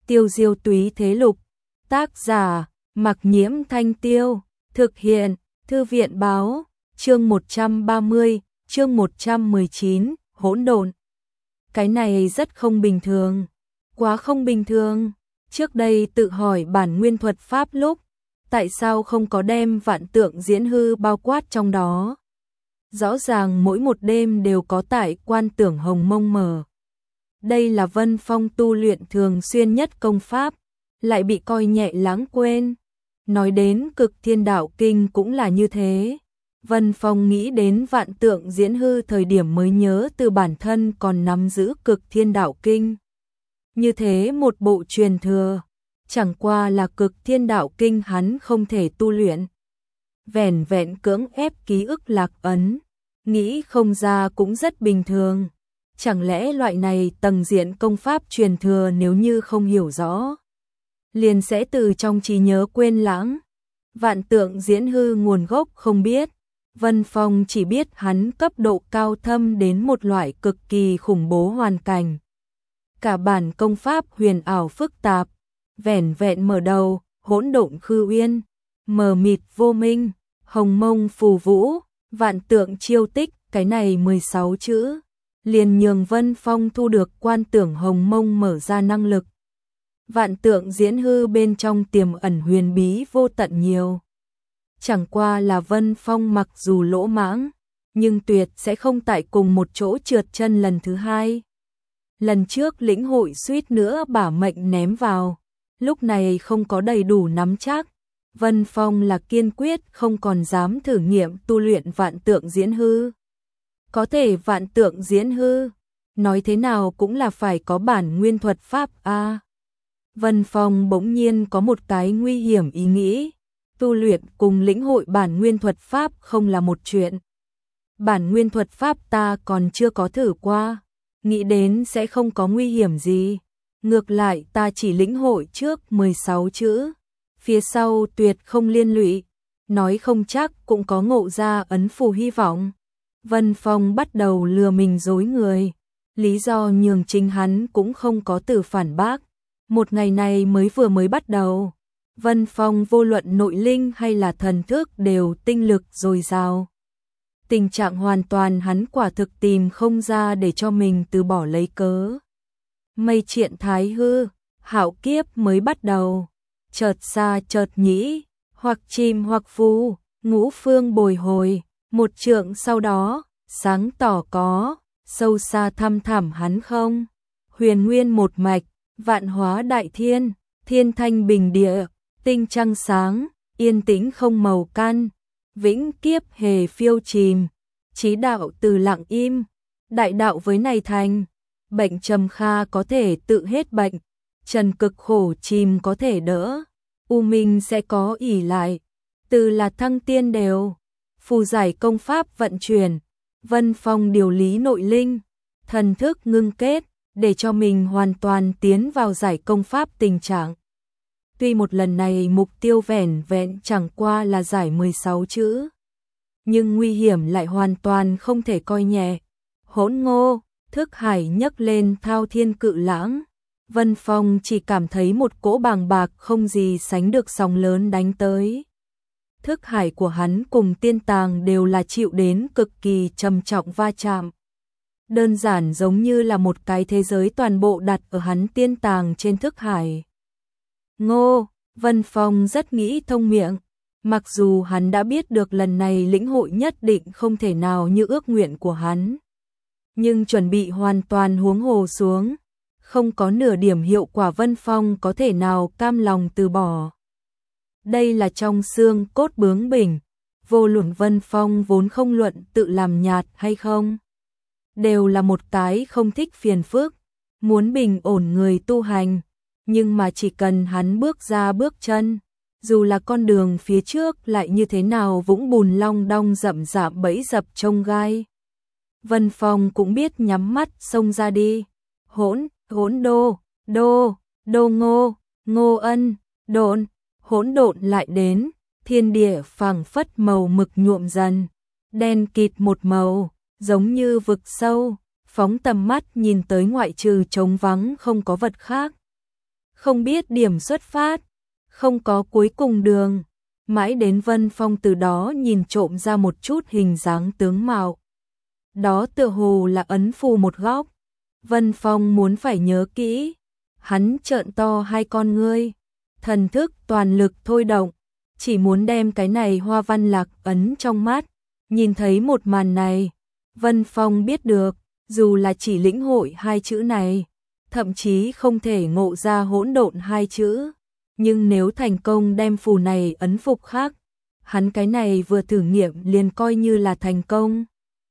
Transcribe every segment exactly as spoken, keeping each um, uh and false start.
Tiêu diêu túy thế lục. Tác giả, Mặc Nhiễm Thanh Tiêu. Thực hiện, Thư viện báo. Chương một trăm ba mươi, chương một trăm mười chín, hỗn độn. Cái này rất không bình thường. Quá không bình thường. Trước đây tự hỏi bản nguyên thuật pháp lúc, tại sao không có đem vạn tượng diễn hư bao quát trong đó? Rõ ràng mỗi một đêm đều có tại quan tưởng hồng mông mở. Đây là Vân Phong tu luyện thường xuyên nhất công pháp, lại bị coi nhẹ lãng quên. Nói đến Cực Thiên Đạo Kinh cũng là như thế. Vân Phong nghĩ đến vạn tượng diễn hư thời điểm mới nhớ từ bản thân còn nắm giữ Cực Thiên Đạo Kinh. Như thế một bộ truyền thừa, chẳng qua là Cực Thiên Đạo Kinh hắn không thể tu luyện. Vẻn vẹn cưỡng ép ký ức lạc ấn, nghĩ không ra cũng rất bình thường. Chẳng lẽ loại này tầng diện công pháp truyền thừa nếu như không hiểu rõ, liền sẽ từ trong trí nhớ quên lãng. Vạn tượng diễn hư nguồn gốc không biết, Vân Phong chỉ biết hắn cấp độ cao thâm đến một loại cực kỳ khủng bố hoàn cảnh. Cả bản công pháp huyền ảo phức tạp, vẻn vẹn mở đầu, hỗn độn khư uyên, mờ mịt vô minh, hồng mông phù vũ, vạn tượng chiêu tích, cái này mười sáu chữ, liền nhường Vân Phong thu được quan tưởng hồng mông mở ra năng lực. Vạn tượng diễn hư bên trong tiềm ẩn huyền bí vô tận nhiều. Chẳng qua là Vân Phong mặc dù lỗ mãng, nhưng tuyệt sẽ không tại cùng một chỗ trượt chân lần thứ hai. Lần trước lĩnh hội suýt nữa bả mệnh ném vào, lúc này không có đầy đủ nắm chắc. Vân Phong là kiên quyết không còn dám thử nghiệm tu luyện vạn tượng diễn hư. Có thể vạn tượng diễn hư, nói thế nào cũng là phải có bản nguyên thuật pháp a. À, Vân Phong bỗng nhiên có một cái nguy hiểm ý nghĩ, tu luyện cùng lĩnh hội bản nguyên thuật pháp không là một chuyện. Bản nguyên thuật pháp ta còn chưa có thử qua, nghĩ đến sẽ không có nguy hiểm gì. Ngược lại ta chỉ lĩnh hội trước mười sáu chữ, phía sau tuyệt không liên lụy, nói không chắc cũng có ngộ ra ấn phù hy vọng. Vân Phong bắt đầu lừa mình dối người, lý do nhường chính hắn cũng không có từ phản bác. Một ngày này mới vừa mới bắt đầu, Vân Phong vô luận nội linh hay là thần thức đều tinh lực dồi dào. Tình trạng hoàn toàn hắn quả thực tìm không ra để cho mình từ bỏ lấy cớ. Mây triện thái hư, hạo kiếp mới bắt đầu, chợt xa chợt nhĩ, hoặc chim hoặc phù, ngũ phương bồi hồi, một trượng sau đó, sáng tỏ có, sâu xa thăm thẳm hắn không. Huyền nguyên một mạch, vạn hóa đại thiên, thiên thanh bình địa, tinh trăng sáng, yên tĩnh không màu can, vĩnh kiếp hề phiêu chìm, chí đạo từ lặng im, đại đạo với này thành, bệnh trầm kha có thể tự hết bệnh, trần cực khổ chìm có thể đỡ, u minh sẽ có ỷ lại, từ là thăng tiên đều, phù giải công pháp vận chuyển, Vân Phong điều lý nội linh, thần thức ngưng kết, để cho mình hoàn toàn tiến vào giải công pháp tình trạng. Tuy một lần này mục tiêu vẻn vẹn chẳng qua là giải mười sáu chữ, nhưng nguy hiểm lại hoàn toàn không thể coi nhẹ. Hỗn ngô, thức hải nhấc lên thao thiên cự lãng. Vân Phong chỉ cảm thấy một cỗ bàng bạc không gì sánh được sóng lớn đánh tới. Thức hải của hắn cùng tiên tàng đều là chịu đến cực kỳ trầm trọng va chạm. Đơn giản giống như là một cái thế giới toàn bộ đặt ở hắn tiên tàng trên thức hải. Ngô, Vân Phong rất nghĩ thông miệng, mặc dù hắn đã biết được lần này lĩnh hội nhất định không thể nào như ước nguyện của hắn. Nhưng chuẩn bị hoàn toàn huống hồ xuống, không có nửa điểm hiệu quả Vân Phong có thể nào cam lòng từ bỏ. Đây là trong xương cốt bướng bỉnh, vô luận Vân Phong vốn không luận tự làm nhạt hay không. Đều là một cái không thích phiền phức, muốn bình ổn người tu hành, nhưng mà chỉ cần hắn bước ra bước chân, dù là con đường phía trước lại như thế nào vũng bùn long đong rậm rạp bẫy dập trông gai. Vân Phong cũng biết nhắm mắt xông ra đi. Hỗn, hỗn đô, đô, đô ngô, ngô ân, độn, hỗn độn lại đến, thiên địa phảng phất màu mực nhuộm dần, đen kịt một màu, giống như vực sâu, phóng tầm mắt nhìn tới ngoại trừ trống vắng không có vật khác. Không biết điểm xuất phát, không có cuối cùng đường. Mãi đến Vân Phong từ đó nhìn trộm ra một chút hình dáng tướng mạo. Đó tựa hồ là ấn phù một góc. Vân Phong muốn phải nhớ kỹ. Hắn trợn to hai con ngươi, thần thức toàn lực thôi động, chỉ muốn đem cái này hoa văn lạc ấn trong mắt. Nhìn thấy một màn này, Vân Phong biết được, dù là chỉ lĩnh hội hai chữ này, thậm chí không thể ngộ ra hỗn độn hai chữ, nhưng nếu thành công đem phù này ấn phục khác, hắn cái này vừa thử nghiệm liền coi như là thành công.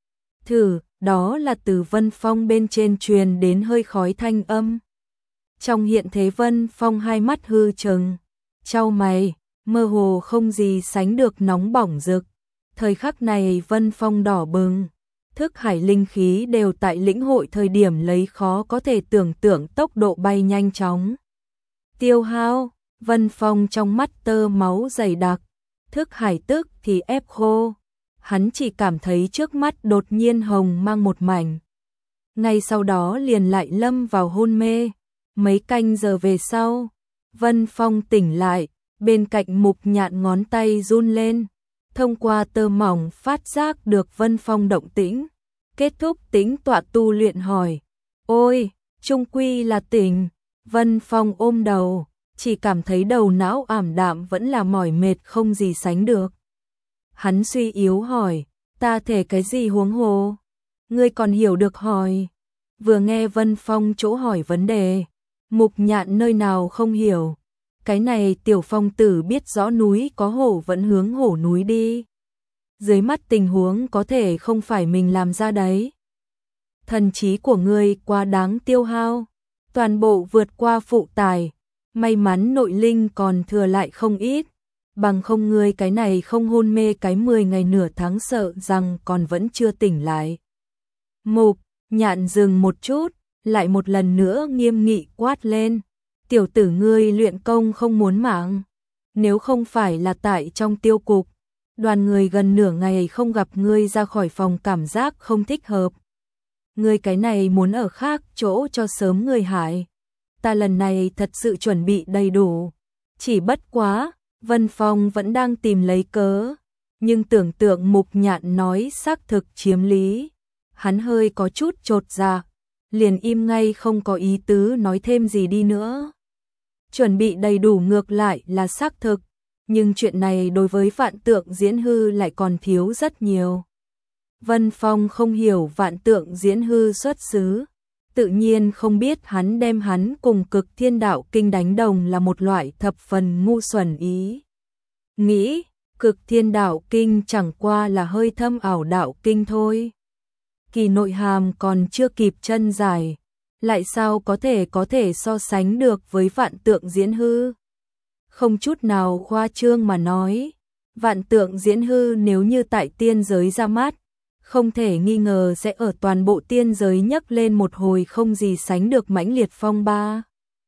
Thử, đó là từ Vân Phong bên trên truyền đến hơi khói thanh âm. Trong hiện thế Vân Phong hai mắt hư trừng, chau mày, mơ hồ không gì sánh được nóng bỏng rực. Thời khắc này Vân Phong đỏ bừng, thức hải linh khí đều tại lĩnh hội thời điểm lấy khó có thể tưởng tượng tốc độ bay nhanh chóng. Tiêu hao, Vân Phong trong mắt tơ máu dày đặc, thức hải tức thì ép khô. Hắn chỉ cảm thấy trước mắt đột nhiên hồng mang một mảnh. Ngay sau đó liền lại lâm vào hôn mê. Mấy canh giờ về sau, Vân Phong tỉnh lại, bên cạnh Mục Nhạn ngón tay run lên. Thông qua tơ mỏng phát giác được Vân Phong động tĩnh. Kết thúc tĩnh tọa tu luyện hỏi. Ôi, trung quy là tỉnh. Vân Phong ôm đầu, chỉ cảm thấy đầu não ảm đạm vẫn là mỏi mệt không gì sánh được. Hắn suy yếu hỏi, ta thể cái gì huống hồ? Ngươi còn hiểu được hỏi. Vừa nghe Vân Phong chỗ hỏi vấn đề, Mục Nhạn nơi nào không hiểu. Cái này tiểu phong tử biết rõ núi có hổ vẫn hướng hổ núi đi. Dưới mắt tình huống có thể không phải mình làm ra đấy. Thần trí của ngươi quá đáng tiêu hao, toàn bộ vượt qua phụ tải. May mắn nội linh còn thừa lại không ít. Bằng không ngươi cái này không hôn mê cái mười ngày nửa tháng sợ rằng còn vẫn chưa tỉnh lại. Mục Nhạn dừng một chút, lại một lần nữa nghiêm nghị quát lên. Tiểu tử ngươi luyện công không muốn mạng. Nếu không phải là tại trong tiêu cục, đoàn người gần nửa ngày không gặp ngươi ra khỏi phòng cảm giác không thích hợp. Ngươi cái này muốn ở khác chỗ cho sớm người hại. Ta lần này thật sự chuẩn bị đầy đủ. Chỉ bất quá, Vân Phong vẫn đang tìm lấy cớ. Nhưng tưởng tượng Mục Nhạn nói xác thực chiếm lý. Hắn hơi có chút chột dạ, liền im ngay không có ý tứ nói thêm gì đi nữa. Chuẩn bị đầy đủ ngược lại là xác thực, nhưng chuyện này đối với Vạn Tượng Diễn Hư lại còn thiếu rất nhiều. Vân Phong không hiểu Vạn Tượng Diễn Hư xuất xứ, tự nhiên không biết hắn đem hắn cùng Cực Thiên Đạo Kinh đánh đồng là một loại thập phần ngu xuẩn ý. Nghĩ, Cực Thiên Đạo Kinh chẳng qua là hơi thâm ảo đạo kinh thôi. Kỳ nội hàm còn chưa kịp chân dài, lại sao có thể có thể so sánh được với Vạn Tượng Diễn Hư. Không chút nào khoa trương mà nói, Vạn Tượng Diễn Hư nếu như tại tiên giới ra mắt, không thể nghi ngờ sẽ ở toàn bộ tiên giới nhấc lên một hồi không gì sánh được mãnh liệt phong ba.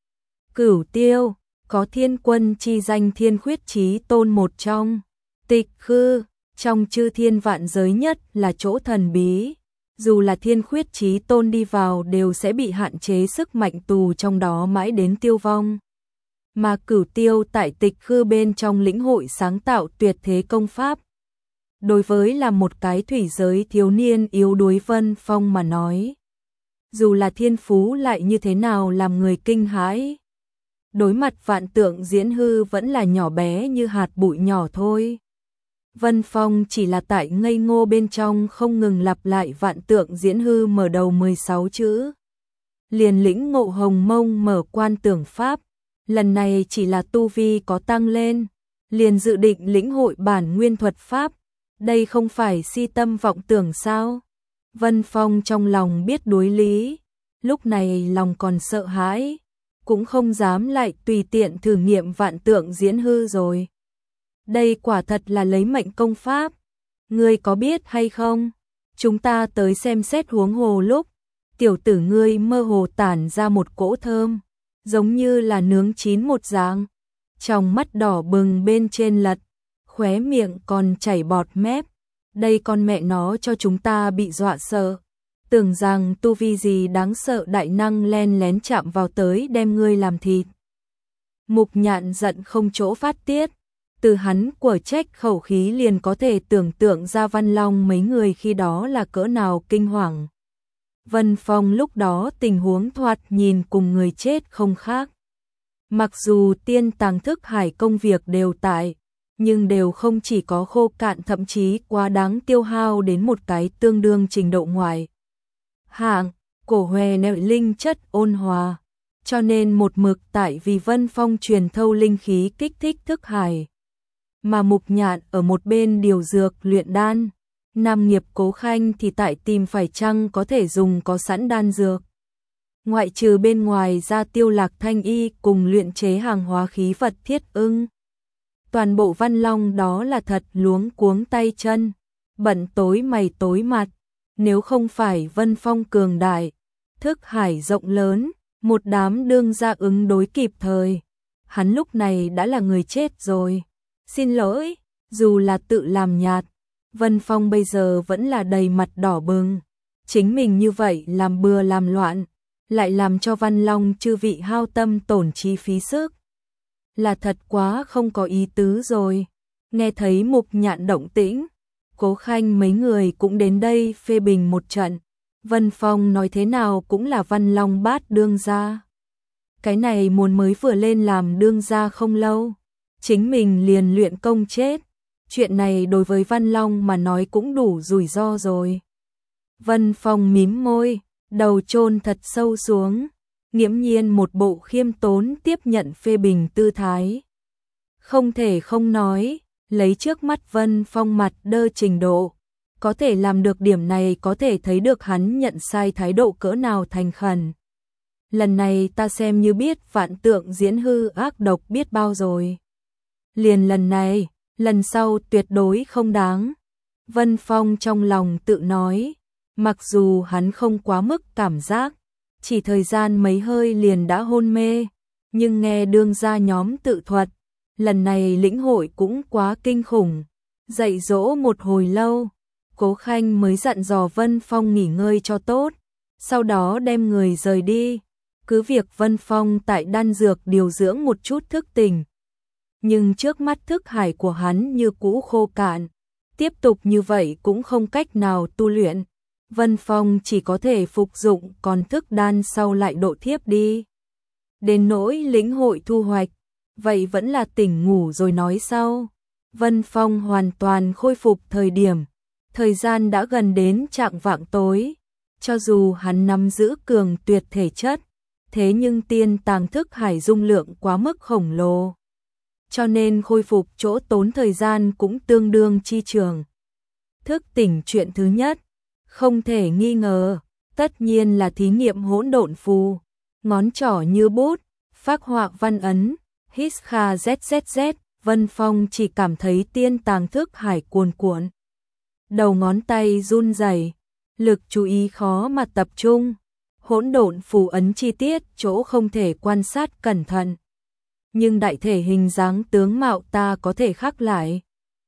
Cửu Tiêu, có thiên quân chi danh Thiên Khuyết Chí Tôn một trong, Tịch Khư, trong chư thiên vạn giới nhất là chỗ thần bí. Dù là Thiên Khuyết Chí Tôn đi vào đều sẽ bị hạn chế sức mạnh tù trong đó mãi đến tiêu vong. Mà Cửu Tiêu tại Tịch Khư bên trong lĩnh hội sáng tạo tuyệt thế công pháp. Đối với là một cái thủy giới thiếu niên yếu đuối Vân Phong mà nói, dù là thiên phú lại như thế nào làm người kinh hãi, đối mặt Vạn Tượng Diễn Hư vẫn là nhỏ bé như hạt bụi nhỏ thôi. Vân Phong chỉ là tại ngây ngô bên trong không ngừng lặp lại Vạn Tượng Diễn Hư mở đầu mười sáu chữ. Liền lĩnh ngộ hồng mông mở quan tưởng pháp, lần này chỉ là tu vi có tăng lên, liền dự định lĩnh hội bản nguyên thuật pháp, đây không phải si tâm vọng tưởng sao? Vân Phong trong lòng biết đối lý, lúc này lòng còn sợ hãi, cũng không dám lại tùy tiện thử nghiệm Vạn Tượng Diễn Hư rồi. Đây quả thật là lấy mệnh công pháp. Ngươi có biết hay không? Chúng ta tới xem xét huống hồ lúc, tiểu tử ngươi mơ hồ tản ra một cỗ thơm, giống như là nướng chín một dạng. Trong mắt đỏ bừng bên trên lật, khóe miệng còn chảy bọt mép. Đây con mẹ nó cho chúng ta bị dọa sợ. Tưởng rằng tu vi gì đáng sợ đại năng len lén chạm vào tới đem ngươi làm thịt. Mục Nhạn giận không chỗ phát tiết, từ hắn của trách khẩu khí liền có thể tưởng tượng ra Văn Long mấy người khi đó là cỡ nào kinh hoàng. Vân Phong lúc đó tình huống thoạt nhìn cùng người chết không khác. Mặc dù tiên tàng thức hải công việc đều tại, nhưng đều không chỉ có khô cạn, thậm chí quá đáng tiêu hao đến một cái tương đương trình độ ngoài hạng, cổ hòe nội linh chất ôn hòa, cho nên một mực tại vì Vân Phong truyền thâu linh khí kích thích thức hải. Mà Mục Nhạn ở một bên điều dược luyện đan, Nam Nghiệp Cố Khanh thì tại tìm phải chăng có thể dùng có sẵn đan dược. Ngoại trừ bên ngoài ra Tiêu Lạc Thanh y cùng luyện chế hàng hóa khí vật thiết ưng. Toàn bộ Văn Long đó là thật luống cuống tay chân, bận tối mày tối mặt, nếu không phải Vân Phong cường đại, thức hải rộng lớn, một đám đương gia ứng đối kịp thời, hắn lúc này đã là người chết rồi. Xin lỗi, dù là tự làm nhạt, Vân Phong bây giờ vẫn là đầy mặt đỏ bừng, chính mình như vậy làm bừa làm loạn, lại làm cho Văn Long chư vị hao tâm tổn trí phí sức. Là thật quá không có ý tứ rồi. Nghe thấy Mục Nhạn động tĩnh, Cố Khanh mấy người cũng đến đây phê bình một trận. Vân Phong nói thế nào cũng là Văn Long bát đương gia. Cái này muốn mới vừa lên làm đương gia không lâu, chính mình liền luyện công chết. Chuyện này đối với Văn Long mà nói cũng đủ rủi ro rồi. Vân Phong mím môi, đầu chôn thật sâu xuống, nghiễm nhiên một bộ khiêm tốn tiếp nhận phê bình tư thái. Không thể không nói, lấy trước mắt Vân Phong mặt đơ trình độ, có thể làm được điểm này có thể thấy được hắn nhận sai thái độ cỡ nào thành khẩn. Lần này ta xem như biết vạn tượng diễn hư ác độc biết bao rồi. Liền lần này, lần sau tuyệt đối không đáng. Vân Phong trong lòng tự nói, mặc dù hắn không quá mức cảm giác, chỉ thời gian mấy hơi liền đã hôn mê, nhưng nghe đương gia nhóm tự thuật, lần này lĩnh hội cũng quá kinh khủng. Dạy dỗ một hồi lâu, Cố Khanh mới dặn dò Vân Phong nghỉ ngơi cho tốt, sau đó đem người rời đi, cứ việc Vân Phong tại đan dược điều dưỡng một chút thức tỉnh. Nhưng trước mắt thức hải của hắn như cũ khô cạn, tiếp tục như vậy cũng không cách nào tu luyện. Vân Phong chỉ có thể phục dụng còn thức đan sau lại độ thiếp đi. Đến nỗi lĩnh hội thu hoạch, vậy vẫn là tỉnh ngủ rồi nói sau. Vân Phong hoàn toàn khôi phục thời điểm, thời gian đã gần đến chạng vạng tối. Cho dù hắn nắm giữ cường tuyệt thể chất, thế nhưng tiên tàng thức hải dung lượng quá mức khổng lồ, cho nên khôi phục chỗ tốn thời gian cũng tương đương chi trường. Thức tỉnh chuyện thứ nhất, không thể nghi ngờ, tất nhiên là thí nghiệm hỗn độn phù, ngón trỏ như bút, phác họa văn ấn, hít kha zzz, Vân Phong chỉ cảm thấy tiên tàng thức hải cuồn cuộn. Đầu ngón tay run rẩy, lực chú ý khó mà tập trung, hỗn độn phù ấn chi tiết chỗ không thể quan sát cẩn thận. Nhưng đại thể hình dáng tướng mạo ta có thể khắc lại.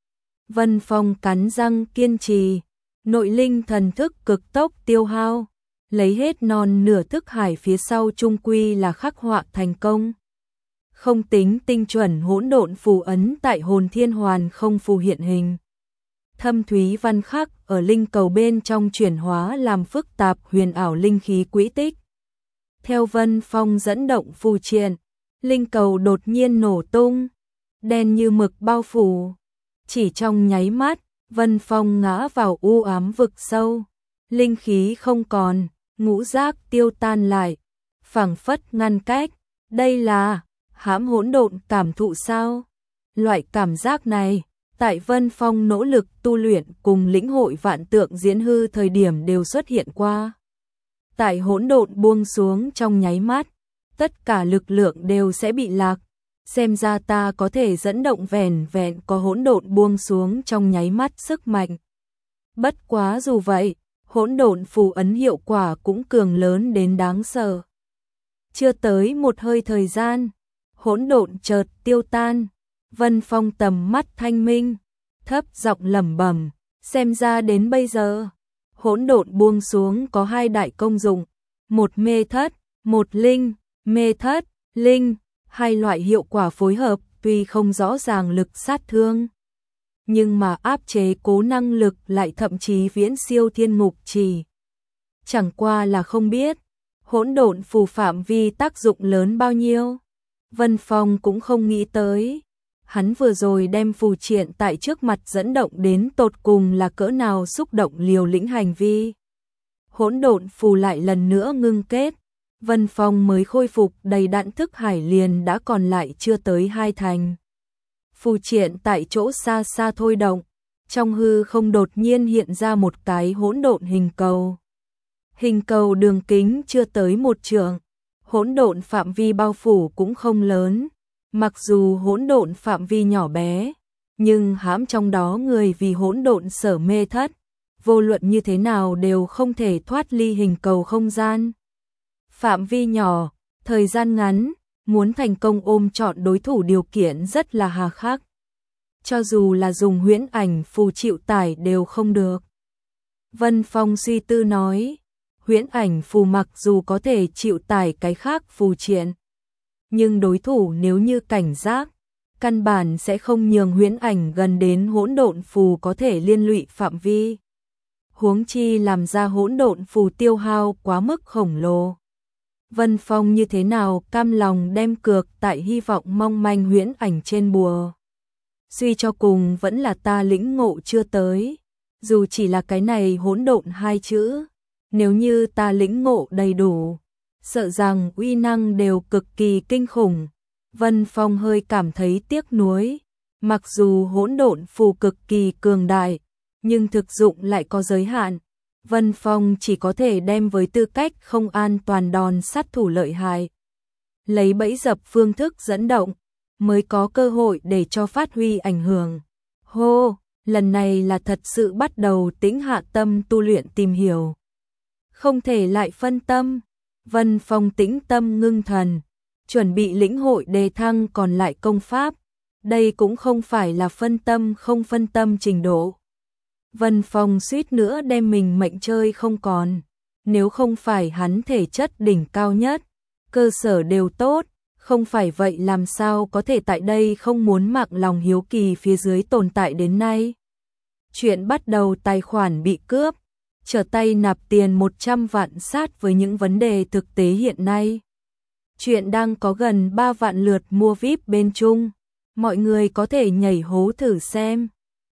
Vân Phong cắn răng kiên trì, nội linh thần thức cực tốc tiêu hao, lấy hết non nửa thức hải phía sau trung quy là khắc họa thành công. Không tính tinh chuẩn hỗn độn phù ấn tại hồn thiên hoàn không phù hiện hình. Thâm thúy văn khắc ở linh cầu bên trong chuyển hóa làm phức tạp huyền ảo linh khí quỹ tích. Theo Vân Phong dẫn động phù triện, linh cầu đột nhiên nổ tung, đen như mực bao phủ. Chỉ trong nháy mắt, Vân Phong ngã vào u ám vực sâu, linh khí không còn, ngũ giác tiêu tan lại, phảng phất ngăn cách. Đây là hãm hỗn độn cảm thụ sao? Loại cảm giác này, tại Vân Phong nỗ lực tu luyện cùng lĩnh hội vạn tượng diễn hư thời điểm đều xuất hiện qua. Tại hỗn độn buông xuống trong nháy mắt, tất cả lực lượng đều sẽ bị lạc. Xem ra ta có thể dẫn động vẻn vẹn có hỗn độn buông xuống trong nháy mắt sức mạnh. Bất quá dù vậy, hỗn độn phù ấn hiệu quả cũng cường lớn đến đáng sợ. Chưa tới một hơi thời gian, hỗn độn chợt tiêu tan. Vân Phong tầm mắt thanh minh, thấp giọng lẩm bẩm, xem ra đến bây giờ, hỗn độn buông xuống có hai đại công dụng, một mê thất, một linh, mê thất, linh, Hai loại hiệu quả phối hợp tuy không rõ ràng lực sát thương, nhưng mà áp chế cố năng lực lại thậm chí viễn siêu thiên ngục chỉ. Chẳng qua là không biết, hỗn độn phù phạm vi tác dụng lớn bao nhiêu. Vân Phong cũng không nghĩ tới. Hắn vừa rồi đem phù triện tại trước mặt dẫn động đến tột cùng là cỡ nào xúc động liều lĩnh hành vi. Hỗn độn phù lại lần nữa ngưng kết. Vân Phong mới khôi phục đầy đặn thức hải liền đã còn lại chưa tới hai thành. Phù triện tại chỗ xa xa thôi động. Trong hư không đột nhiên hiện ra một cái hỗn độn hình cầu. Hình cầu đường kính chưa tới một trượng. Hỗn độn phạm vi bao phủ cũng không lớn. Mặc dù hỗn độn phạm vi nhỏ bé, nhưng hãm trong đó người vì hỗn độn sở mê thất, vô luận như thế nào đều không thể thoát ly hình cầu không gian. Phạm vi nhỏ, thời gian ngắn, muốn thành công ôm trọn đối thủ điều kiện rất là hà khắc. Cho dù là dùng huyễn ảnh phù chịu tải đều không được. Vân Phong suy tư nói, huyễn ảnh phù mặc dù có thể chịu tải cái khác phù triện, nhưng đối thủ nếu như cảnh giác, căn bản sẽ không nhường huyễn ảnh gần đến hỗn độn phù có thể liên lụy phạm vi. Huống chi làm ra hỗn độn phù tiêu hao quá mức khổng lồ. Vân Phong như thế nào cam lòng đem cược tại hy vọng mong manh huyễn ảnh trên bùa. Suy cho cùng vẫn là ta lĩnh ngộ chưa tới, dù chỉ là cái này hỗn độn hai chữ, nếu như ta lĩnh ngộ đầy đủ, sợ rằng uy năng đều cực kỳ kinh khủng. Vân Phong hơi cảm thấy tiếc nuối, mặc dù hỗn độn phù cực kỳ cường đại, nhưng thực dụng lại có giới hạn. Vân Phong chỉ có thể đem với tư cách không an toàn đòn sát thủ lợi hại. Lấy bẫy dập phương thức dẫn động, mới có cơ hội để cho phát huy ảnh hưởng. Hô, lần này là thật sự bắt đầu tĩnh hạ tâm tu luyện tìm hiểu. Không thể lại phân tâm. Vân Phong tĩnh tâm ngưng thần, chuẩn bị lĩnh hội đề thăng còn lại công pháp. Đây cũng không phải là phân tâm không phân tâm trình độ. Vân Phong suýt nữa đem mình mệnh chơi không còn. Nếu không phải hắn thể chất đỉnh cao nhất, cơ sở đều tốt, không phải vậy làm sao có thể tại đây không muốn mặc lòng hiếu kỳ phía dưới tồn tại đến nay. Chuyện bắt đầu tài khoản bị cướp, trở tay nạp tiền một trăm vạn sát với những vấn đề thực tế hiện nay. Chuyện đang có gần ba vạn lượt mua vi ai pi bên Trung, mọi người có thể nhảy hố thử xem.